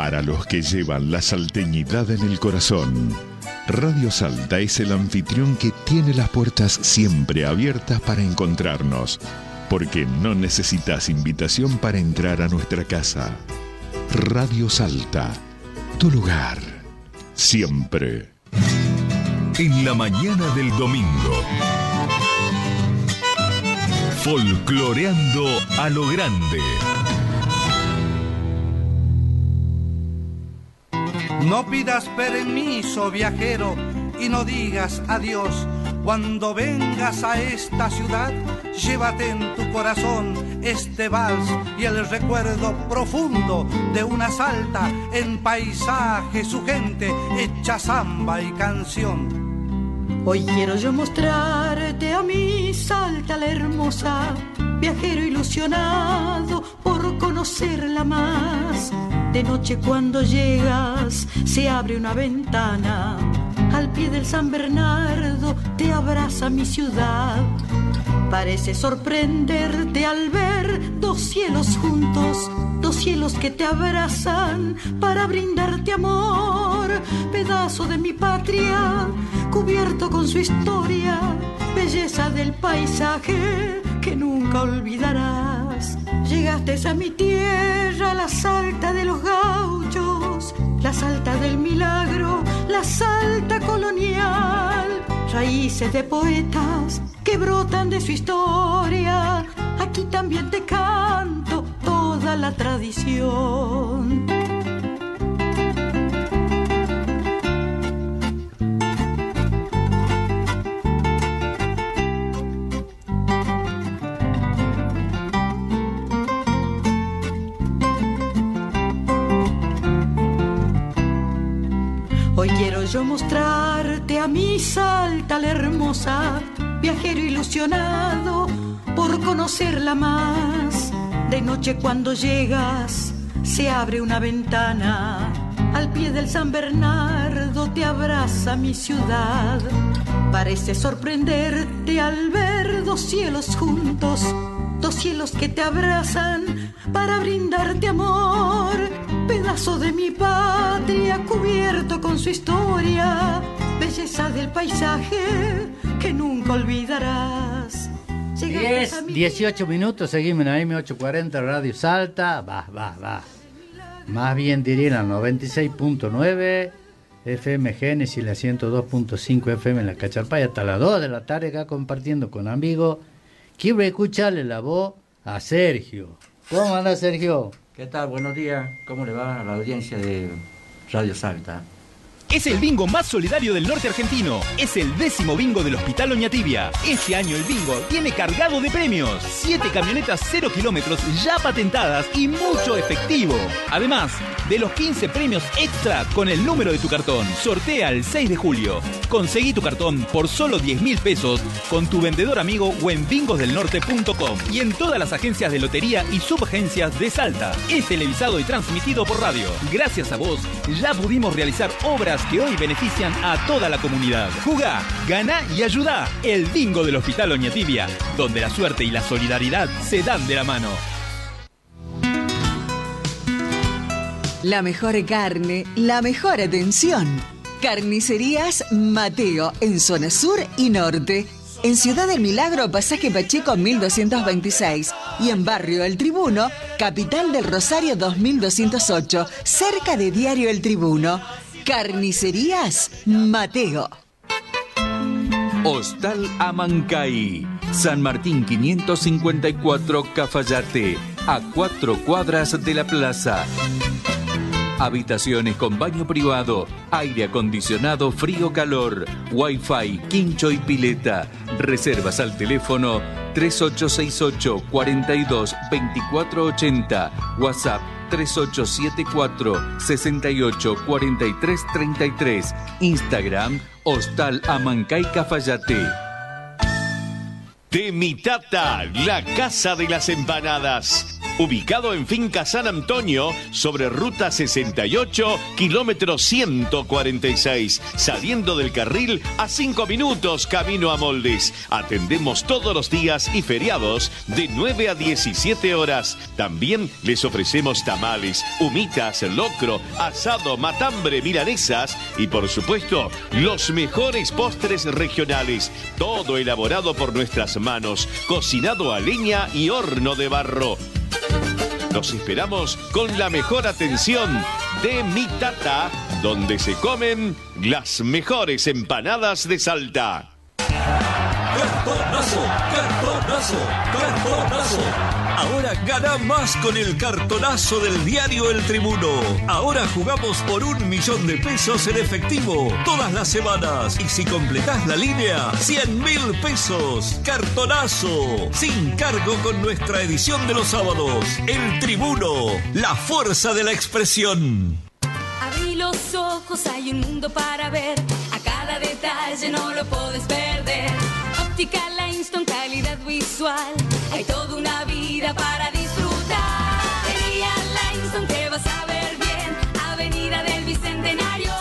Para los que llevan la salteñidad en el corazón, Radio Salta es el anfitrión que tiene las puertas siempre abiertas para encontrarnos, porque no necesitas invitación para entrar a nuestra casa. Radio Salta, tu lugar, siempre. En la mañana del domingo, folcloreando a lo grande. No pidas permiso, viajero, y no digas adiós. Cuando vengas a esta ciudad, llévate en tu corazón este vals y el recuerdo profundo de una Salta en paisaje, su gente, hecha samba y canción. Hoy quiero yo mostrarte a mi Salta la hermosa, viajero ilusionado por conocerla más. De noche cuando llegas se abre una ventana, al pie del San Bernardo te abraza mi ciudad. Parece sorprenderte al ver dos cielos juntos, dos cielos que te abrazan para brindarte amor. Pedazo de mi patria, cubierto con su historia, belleza del paisaje que nunca olvidarás. Llegaste a mi tierra, la Salta de los gauchos, la Salta del milagro, la Salta colonial. Raíces de poetas que brotan de su historia, aquí también te canto toda la tradición. Hoy quiero yo mostrarte a mi Salta la hermosa, viajero ilusionado por conocerla más. De noche cuando llegas se abre una ventana, al pie del San Bernardo te abraza mi ciudad. Parece sorprenderte al ver dos cielos juntos, dos cielos que te abrazan para brindarte amor. Pedazo de mi patria cubierto con su historia, belleza del paisaje que nunca olvidarás. 18 minutos, seguimos en la M840 Radio Salta. Va. Más bien diría la 96.9 FM Génesis, la 102.5 FM en la Cacharpaya, hasta las 2 de la tarde acá compartiendo con amigos. Quiero escucharle la voz a Sergio. ¿Cómo anda, Sergio? ¿Qué tal? Buenos días. ¿Cómo le va a la audiencia de Radio Salta? Es el bingo más solidario del norte argentino. Es el 10º bingo del Hospital Oñativia. Este año el bingo viene cargado de premios. 7 camionetas 0 kilómetros ya patentadas y mucho efectivo. Además de los 15 premios extra con el número de tu cartón. Sortea el 6 de julio. Conseguí tu cartón por solo 10.000 pesos con tu vendedor amigo o en bingosdelnorte.com. Y en todas las agencias de lotería y subagencias de Salta. Es televisado y transmitido por radio. Gracias a vos ya pudimos realizar obras que hoy benefician a toda la comunidad. Jugá, ganá y ayudá. El bingo del Hospital Oñativia, donde la suerte y la solidaridad se dan de la mano. La mejor carne, la mejor atención. Carnicerías Mateo, en zona sur y norte. En Ciudad del Milagro, Pasaje Pacheco 1226. Y en Barrio El Tribuno, Capital del Rosario 2208, cerca de Diario El Tribuno. Carnicerías Mateo. Hostal Amancay, San Martín 554 Cafayate, a 4 cuadras de la plaza. Habitaciones con baño privado, aire acondicionado frío-calor, wifi, quincho y pileta. Reservas al teléfono 3868 42 2480, WhatsApp 3874 68 43 33, Instagram Hostal Amancay Cafayate. Temitata, la casa de las empanadas. ubicado en Finca San Antonio, sobre Ruta 68, kilómetro 146, saliendo del carril a 5 minutos camino a Moldes. Atendemos todos los días y feriados de 9 a 17 horas. También les ofrecemos tamales, humitas, locro, asado, matambre, milanesas y por supuesto los mejores postres regionales. Todo elaborado por nuestras manos, cocinado a leña y horno de barro. Los esperamos con la mejor atención de Mi Tata, donde se comen las mejores empanadas de Salta. ¡Cartonazo! ¡Cartonazo! ¡Cartonazo! Ahora gana más con el cartonazo del diario El Tribuno. Ahora jugamos por 1 millón de pesos en efectivo todas las semanas. Y si completás la línea, 100.000 pesos. Cartonazo. Sin cargo con nuestra edición de los sábados. El Tribuno. La fuerza de la expresión. Abrí los ojos, hay un mundo para ver. A cada detalle no lo puedes perder. Óptica Lineston, calidad visual. Hay toda una vida para disfrutar. Vení a Lineston que vas a ver bien. Avenida del Bicentenario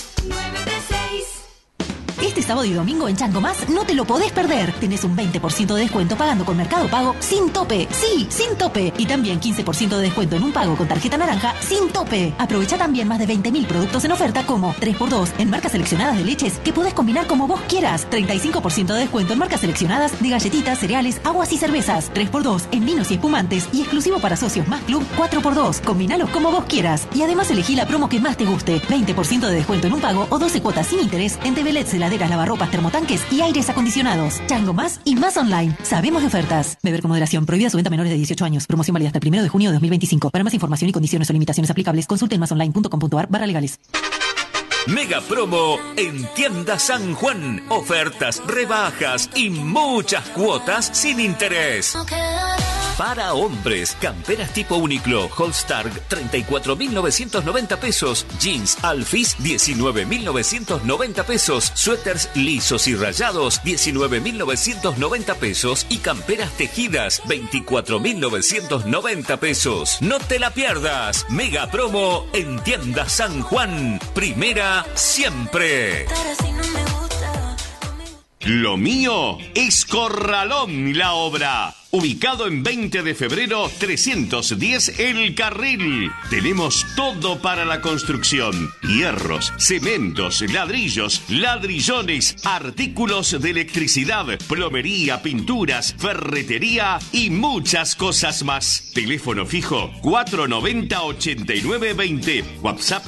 936. Este sábado y domingo en Chango Más no te lo podés perder. Tenés un 20% de descuento pagando con Mercado Pago sin tope. Sí, sin tope. Y también 15% de descuento en un pago con tarjeta naranja sin tope. Aprovecha también más de 20.000 productos en oferta como 3x2 en marcas seleccionadas de leches que podés combinar como vos quieras. 35% de descuento en marcas seleccionadas de galletitas, cereales, aguas y cervezas. 3x2 en vinos y espumantes y exclusivo para socios más club 4x2. Combinalos como vos quieras. Y además elegí la promo que más te guste. 20% de descuento en un pago o 12 cuotas sin interés en TVLEDs, heladeras, lavarropas, termotanques y aires acondicionados. Chango Más y más online. Sabemos de ofertas. Beber con moderación. Prohibida su venta a menores de 18 años. Promoción válida hasta el 1 de junio de 2025. Para más información y condiciones o limitaciones aplicables, consulte en masonline.com.ar/legales. Mega promo en Tienda San Juan. Ofertas, rebajas y muchas cuotas sin interés. Para hombres, camperas tipo Uniqlo, Holstark, 34.990 pesos. Jeans Alphys, 19.990 pesos. Suéteres lisos y rayados, 19.990 pesos. Y camperas tejidas, 24.990 pesos. No te la pierdas. Mega promo en Tienda San Juan. Primera siempre. Lo mío es Corralón La Obra. Ubicado en 20 de febrero 310 El Carril. Tenemos todo para la construcción. Hierros, cementos, ladrillos, ladrillones, artículos de electricidad, plomería, pinturas, ferretería y muchas cosas más. Teléfono fijo 490-8920. WhatsApp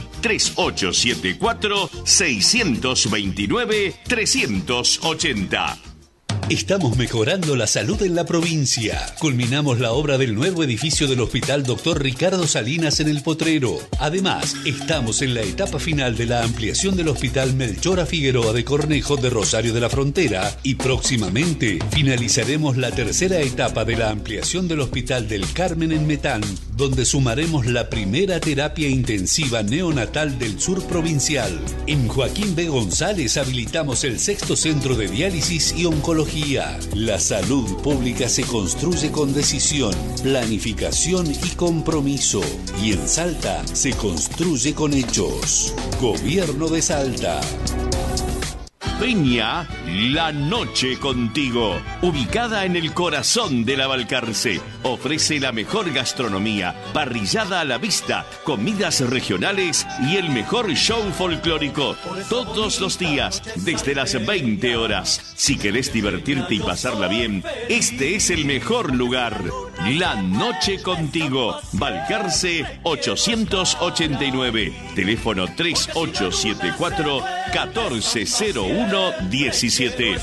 3874-629-380. Estamos mejorando la salud en la provincia. Culminamos la obra del nuevo edificio del Hospital Dr. Ricardo Salinas en El Potrero. Además, estamos en la etapa final de la ampliación del Hospital Melchora Figueroa de Cornejo de Rosario de la Frontera y próximamente finalizaremos la tercera etapa de la ampliación del Hospital del Carmen en Metán, donde sumaremos la primera terapia intensiva neonatal del sur provincial. En Joaquín B. González habilitamos el 6º centro de diálisis y oncología. La salud pública se construye con decisión, planificación y compromiso. Y en Salta se construye con hechos. Gobierno de Salta. Peña La Noche Contigo, ubicada en el corazón de la Balcarce, ofrece la mejor gastronomía, parrillada a la vista, comidas regionales y el mejor show folclórico, todos los días, desde las 20 horas. Si querés divertirte y pasarla bien, este es el mejor lugar. La Noche Contigo, Balcarce 889, teléfono 3874-1401-17.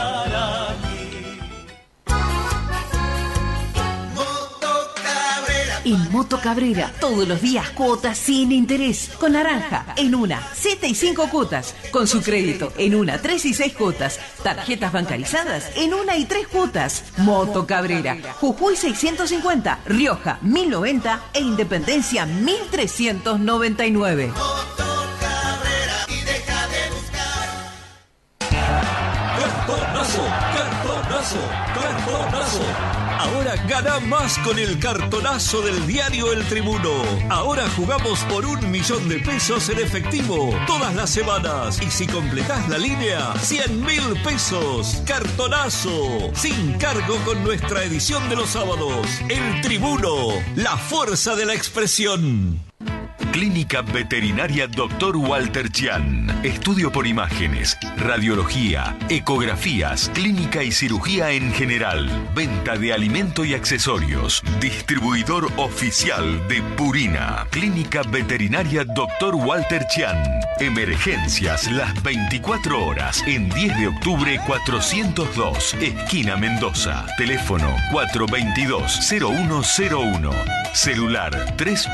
En Moto Cabrera, todos los días cuotas sin interés. Con naranja, en una, 7 y 5 cuotas. Con su crédito, en una, 3 y 6 cuotas. Tarjetas bancarizadas, en una y 3 cuotas. Moto Cabrera, Jujuy 650, Rioja 1090 e Independencia 1399. Cartonazo, cartonazo. Cartonazo. Ahora gana más con el cartonazo del diario El Tribuno. Ahora jugamos por 1 millón de pesos en efectivo todas las semanas. Y si completás la línea, 100.000 pesos. Cartonazo. Sin cargo con nuestra edición de los sábados. El Tribuno. La fuerza de la expresión. Clínica Veterinaria Dr. Walter Chian. Estudio por imágenes, radiología, ecografías, clínica y cirugía en general. Venta de alimento y accesorios. Distribuidor oficial de Purina. Clínica Veterinaria Dr. Walter Chian. Emergencias las 24 horas. En 10 de octubre 402, esquina Mendoza. Teléfono 422-0101. Celular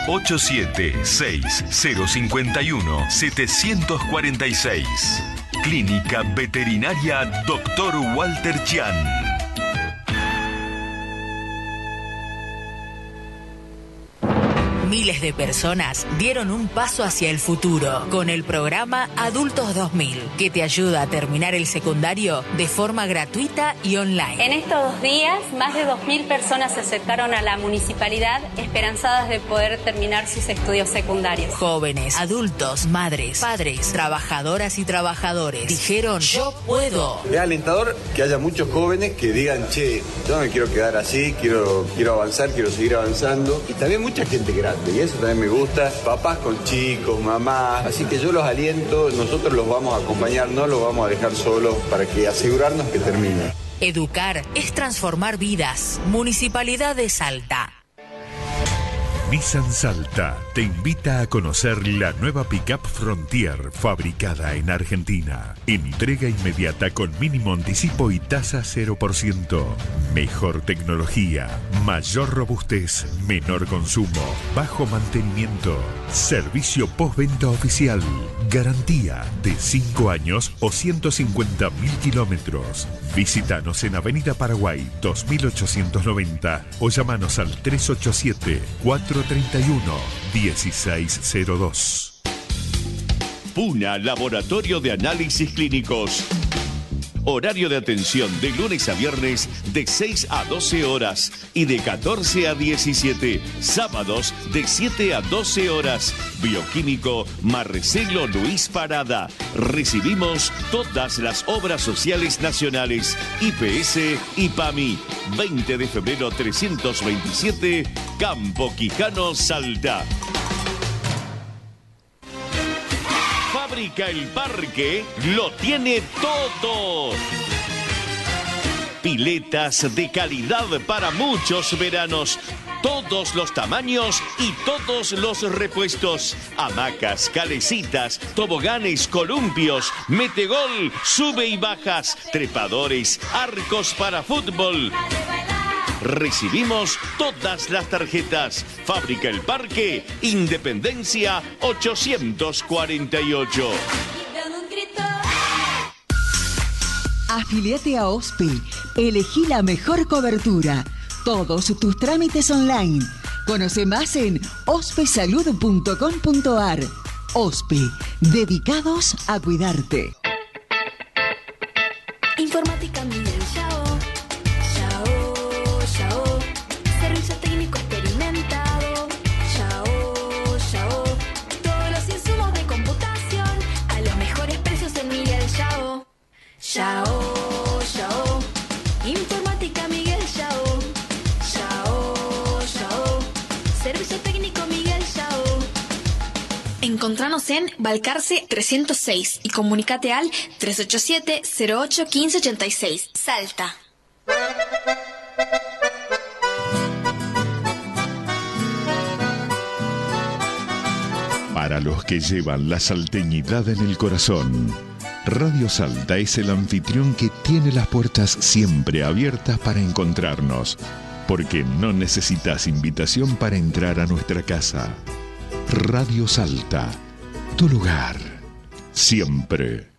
387-6051-746. Clínica Veterinaria Dr. Walter Chian. Miles de personas dieron un paso hacia el futuro con el programa Adultos 2000, que te ayuda a terminar el secundario de forma gratuita y online. En estos 2 días, más de 2.000 personas se acercaron a la municipalidad esperanzadas de poder terminar sus estudios secundarios. Jóvenes, adultos, madres, padres, trabajadoras y trabajadores dijeron: yo puedo. Es alentador que haya muchos jóvenes que digan: che, yo no me quiero quedar así, quiero avanzar, quiero seguir avanzando. Y también mucha gente grande. Y eso también me gusta, papás con chicos, mamás, así que yo los aliento, nosotros los vamos a acompañar, no los vamos a dejar solos para que asegurarnos que termine. Educar es transformar vidas. Municipalidad de Salta. Nissan Salta te invita a conocer la nueva Pickup Frontier fabricada en Argentina. Entrega inmediata con mínimo anticipo y tasa 0%. Mejor tecnología, mayor robustez, menor consumo, bajo mantenimiento. Servicio postventa oficial. Garantía de 5 años o 150.000 kilómetros. Visítanos en Avenida Paraguay 2890 o llamanos al 387-431-1602. Puna Laboratorio de Análisis Clínicos. Horario de atención de lunes a viernes de 6 a 12 horas y de 14 a 17. Sábados de 7 a 12 horas. Bioquímico Marcelo Luis Parada. Recibimos todas las obras sociales nacionales. IPS y PAMI. 20 de febrero 327, Campo Quijano, Salta. Fábrica El Parque lo tiene todo. Piletas de calidad para muchos veranos. Todos los tamaños y todos los repuestos. Hamacas, calecitas, toboganes, columpios, metegol, sube y bajas, trepadores, arcos para fútbol. Recibimos todas las tarjetas. Fábrica El Parque, Independencia 848. Afiliate a OSPE. Elegí la mejor cobertura. Todos tus trámites online. Conoce más en ospesalud.com.ar. OSPE, dedicados a cuidarte. Informática Miguel Yao. Servicio técnico experimentado. Yao. Todos los insumos de computación a los mejores precios en Miguel Yao. Yao. Informática Miguel Yao. Servicio técnico Miguel Yao. Encontranos en Balcarce 306 y comunicate al 387-08-1586. Salta. Para los que llevan la salteñidad en el corazón, Radio Salta es el anfitrión que tiene las puertas siempre abiertas para encontrarnos, porque no necesitas invitación para entrar a nuestra casa. Radio Salta, tu lugar, siempre.